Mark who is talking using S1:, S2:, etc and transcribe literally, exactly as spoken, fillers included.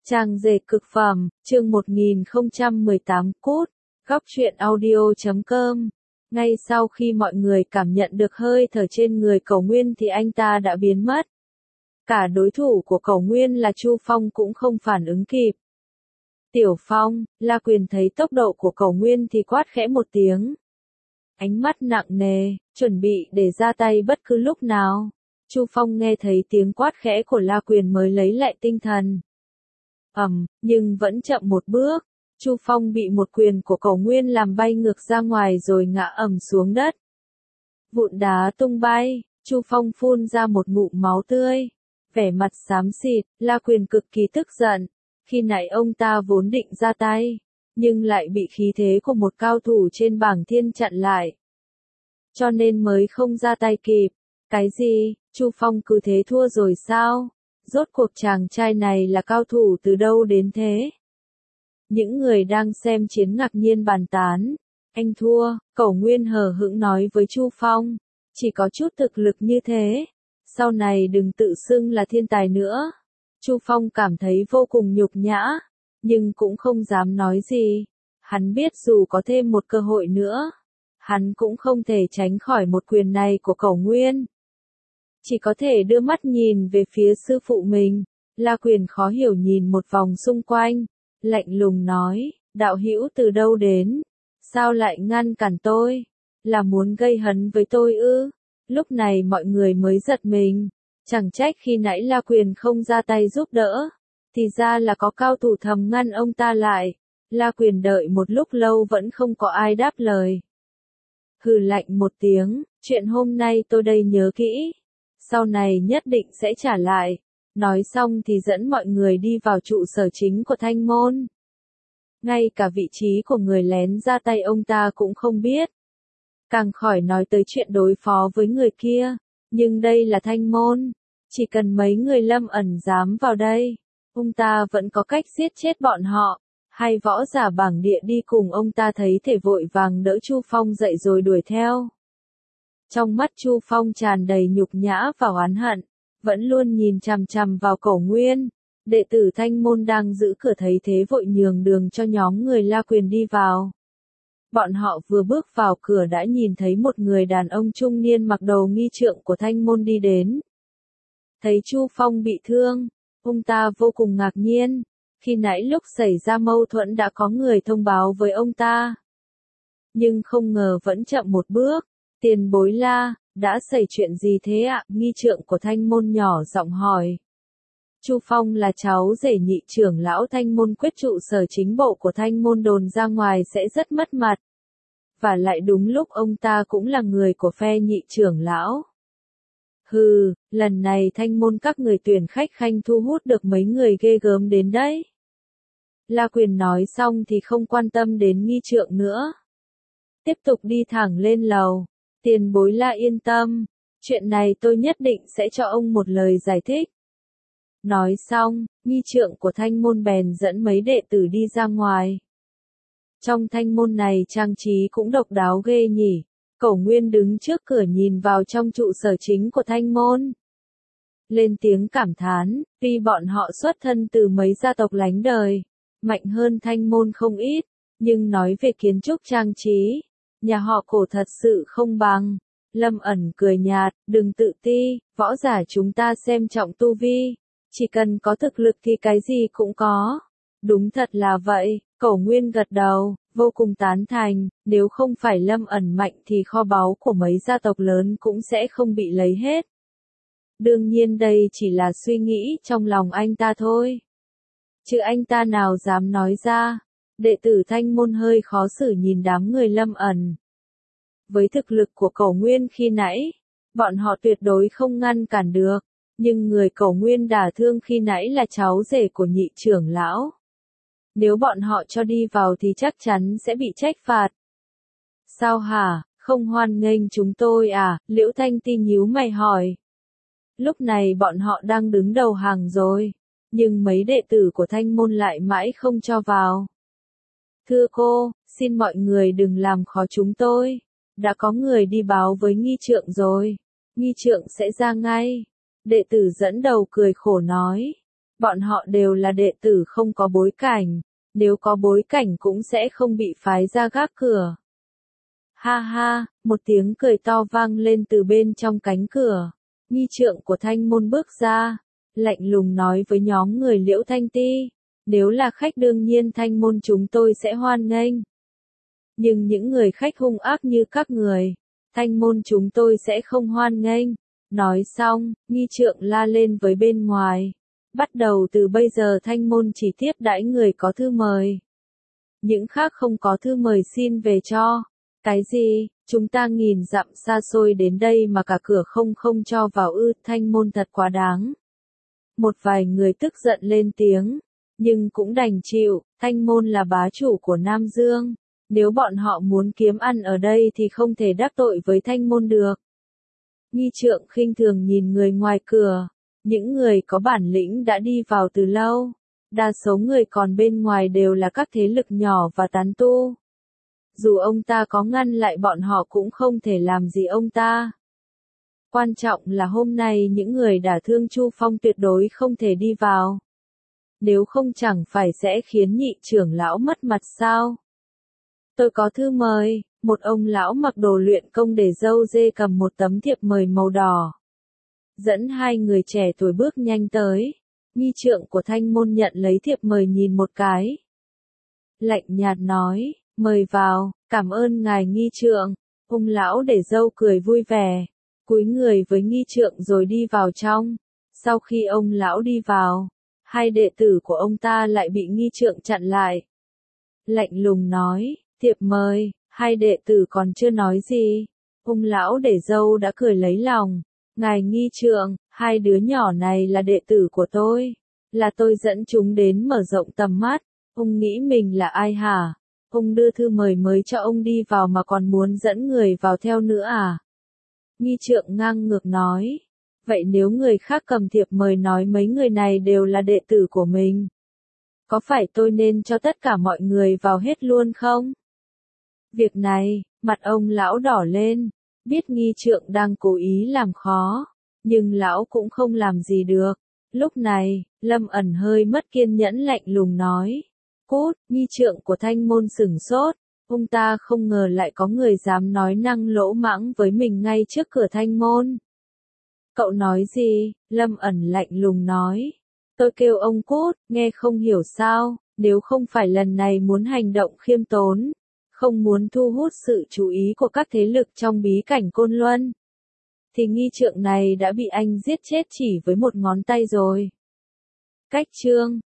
S1: Trang dệt cực phẩm, chương một nghìn không trăm mười tám cút, góc truyện audio chấm com. Ngay sau khi mọi người cảm nhận được hơi thở trên người Cẩu Nguyên thì anh ta đã biến mất. Cả đối thủ của Cẩu Nguyên là Chu Phong cũng không phản ứng kịp. Tiểu Phong, La Quyền thấy tốc độ của Cẩu Nguyên thì quát khẽ một tiếng. Ánh mắt nặng nề, chuẩn bị để ra tay bất cứ lúc nào. Chu Phong nghe thấy tiếng quát khẽ của La Quyền mới lấy lại tinh thần. Ầm, nhưng vẫn chậm một bước. Chu Phong bị một quyền của Cẩu Nguyên làm bay ngược ra ngoài rồi ngã ầm xuống đất. Vụn đá tung bay, Chu Phong phun ra một ngụm máu tươi. Vẻ mặt xám xịt, La Quyền cực kỳ tức giận. Khi nãy ông ta vốn định ra tay, nhưng lại bị khí thế của một cao thủ trên bảng thiên chặn lại. Cho nên mới không ra tay kịp. Cái gì, Chu Phong cứ thế thua rồi sao? Rốt cuộc chàng trai này là cao thủ từ đâu đến thế? Những người đang xem chiến ngạc nhiên bàn tán. Anh thua, Cẩu Nguyên hờ hững nói với Chu Phong. Chỉ có chút thực lực như thế. Sau này đừng tự xưng là thiên tài nữa. Chu Phong cảm thấy vô cùng nhục nhã. Nhưng cũng không dám nói gì. Hắn biết dù có thêm một cơ hội nữa, hắn cũng không thể tránh khỏi một quyền này của Cẩu Nguyên. Chỉ có thể đưa mắt nhìn về phía sư phụ mình. La Quyền khó hiểu nhìn một vòng xung quanh, lạnh lùng nói, đạo hữu từ đâu đến? Sao lại ngăn cản tôi? Là muốn gây hấn với tôi ư? Lúc này mọi người mới giật mình. Chẳng trách khi nãy La Quyền không ra tay giúp đỡ. Thì ra là có cao thủ thầm ngăn ông ta lại. La Quyền đợi một lúc lâu vẫn không có ai đáp lời. Hừ lạnh một tiếng, chuyện hôm nay tôi đây nhớ kỹ. Sau này nhất định sẽ trả lại. Nói xong thì dẫn mọi người đi vào trụ sở chính của Thanh Môn. Ngay cả vị trí của người lén ra tay ông ta cũng không biết. Càng khỏi nói tới chuyện đối phó với người kia. Nhưng đây là Thanh Môn. Chỉ cần mấy người Lâm ẩn dám vào đây, ông ta vẫn có cách giết chết bọn họ. Hai võ giả bảng địa đi cùng ông ta thấy thể vội vàng đỡ Chu Phong dậy rồi đuổi theo. Trong mắt Chu Phong tràn đầy nhục nhã và oán hận, vẫn luôn nhìn chằm chằm vào Cẩu Nguyên. Đệ tử Thanh Môn đang giữ cửa thấy thế vội nhường đường cho nhóm người La Quyền đi vào. Bọn họ vừa bước vào cửa đã nhìn thấy một người đàn ông trung niên mặc đầu nghi trượng của Thanh Môn đi đến. Thấy Chu Phong bị thương, ông ta vô cùng ngạc nhiên. Khi nãy lúc xảy ra mâu thuẫn đã có người thông báo với ông ta. Nhưng không ngờ vẫn chậm một bước. Tiền bối La, đã xảy chuyện gì thế ạ? Nghi trượng của Thanh Môn nhỏ giọng hỏi. Chu Phong là cháu rể nhị trưởng lão Thanh Môn quyết trụ sở chính bộ của Thanh Môn đồn ra ngoài sẽ rất mất mặt. Và lại đúng lúc ông ta cũng là người của phe nhị trưởng lão. Hừ, lần này Thanh Môn các người tuyển khách khanh thu hút được mấy người ghê gớm đến đấy. La Quyền nói xong thì không quan tâm đến nghi trượng nữa. Tiếp tục đi thẳng lên lầu. Tiền bối La yên tâm, chuyện này tôi nhất định sẽ cho ông một lời giải thích. Nói xong, nghi trượng của Thanh Môn bèn dẫn mấy đệ tử đi ra ngoài. Trong Thanh Môn này trang trí cũng độc đáo ghê nhỉ. Cẩu Nguyên đứng trước cửa nhìn vào trong trụ sở chính của Thanh Môn. Lên tiếng cảm thán, tuy bọn họ xuất thân từ mấy gia tộc lánh đời, mạnh hơn Thanh Môn không ít, nhưng nói về kiến trúc trang trí, nhà họ Cổ thật sự không bằng. Lâm ẩn cười nhạt, đừng tự ti, võ giả chúng ta xem trọng tu vi, chỉ cần có thực lực thì cái gì cũng có. Đúng thật là vậy, Cẩu Nguyên gật đầu, vô cùng tán thành, nếu không phải Lâm ẩn mạnh thì kho báu của mấy gia tộc lớn cũng sẽ không bị lấy hết. Đương nhiên đây chỉ là suy nghĩ trong lòng anh ta thôi. Chứ anh ta nào dám nói ra. Đệ tử Thanh Môn hơi khó xử nhìn đám người Lâm ẩn. Với thực lực của Cẩu Nguyên khi nãy, bọn họ tuyệt đối không ngăn cản được. Nhưng người Cẩu Nguyên đả thương khi nãy là cháu rể của nhị trưởng lão. Nếu bọn họ cho đi vào thì chắc chắn sẽ bị trách phạt. Sao hả, không hoan nghênh chúng tôi à? Liễu Thanh Ti nhíu mày hỏi. Lúc này bọn họ đang đứng đầu hàng rồi. Nhưng mấy đệ tử của Thanh Môn lại mãi không cho vào. Thưa cô, xin mọi người đừng làm khó chúng tôi. Đã có người đi báo với nghi trượng rồi. Nghi trượng sẽ ra ngay. Đệ tử dẫn đầu cười khổ nói. Bọn họ đều là đệ tử không có bối cảnh, nếu có bối cảnh cũng sẽ không bị phái ra gác cửa. Ha ha, một tiếng cười to vang lên từ bên trong cánh cửa. Nghi trượng của Thanh môn bước ra, lạnh lùng nói với nhóm người Liễu Thanh Ti, nếu là khách đương nhiên Thanh môn chúng tôi sẽ hoan nghênh. Nhưng những người khách hung ác như các người, Thanh môn chúng tôi sẽ không hoan nghênh. Nói xong, nghi trượng la lên với bên ngoài. Bắt đầu từ bây giờ Thanh môn chỉ tiếp đãi người có thư mời. Những khác không có thư mời xin về cho. Cái gì, chúng ta nghìn dặm xa xôi đến đây mà cả cửa không không cho vào ư, Thanh môn thật quá đáng. Một vài người tức giận lên tiếng, nhưng cũng đành chịu, Thanh môn là bá chủ của Nam Dương. Nếu bọn họ muốn kiếm ăn ở đây thì không thể đắc tội với Thanh môn được. Nghi trượng khinh thường nhìn người ngoài cửa. Những người có bản lĩnh đã đi vào từ lâu. Đa số người còn bên ngoài đều là các thế lực nhỏ và tán tu. Dù ông ta có ngăn lại bọn họ cũng không thể làm gì ông ta. Quan trọng là hôm nay những người đả thương Chu Phong tuyệt đối không thể đi vào. Nếu không chẳng phải sẽ khiến nhị trưởng lão mất mặt sao? Tôi có thư mời, một ông lão mặc đồ luyện công để râu dê cầm một tấm thiệp mời màu đỏ. Dẫn hai người trẻ tuổi bước nhanh tới. Nghi trượng của Thanh môn nhận lấy thiệp mời nhìn một cái. Lạnh nhạt nói, mời vào, cảm ơn ngài nghi trượng. Ông lão để râu cười vui vẻ, cúi người với nghi trượng rồi đi vào trong. Sau khi ông lão đi vào, hai đệ tử của ông ta lại bị nghi trượng chặn lại. Lạnh lùng nói, thiệp mời, hai đệ tử còn chưa nói gì. Ông lão để râu đã cười lấy lòng. Ngài nghi trượng, hai đứa nhỏ này là đệ tử của tôi. Là tôi dẫn chúng đến mở rộng tầm mắt. Ông nghĩ mình là ai hả? Ông đưa thư mời mới cho ông đi vào mà còn muốn dẫn người vào theo nữa à? Nghi trượng ngang ngược nói. Vậy nếu người khác cầm thiệp mời nói mấy người này đều là đệ tử của mình, có phải tôi nên cho tất cả mọi người vào hết luôn không? Việc này, mặt ông lão đỏ lên, biết nghi trượng đang cố ý làm khó, nhưng lão cũng không làm gì được. Lúc này, Lâm ẩn hơi mất kiên nhẫn lạnh lùng nói. Cút, nghi trượng của Thanh môn sửng sốt, ông ta không ngờ lại có người dám nói năng lỗ mãng với mình ngay trước cửa Thanh môn. Cậu nói gì? Lâm ẩn lạnh lùng nói. Tôi kêu ông cút, nghe không hiểu sao, nếu không phải lần này muốn hành động khiêm tốn, không muốn thu hút sự chú ý của các thế lực trong bí cảnh Côn Luân, thì nghi trượng này đã bị anh giết chết chỉ với một ngón tay rồi. Cách chương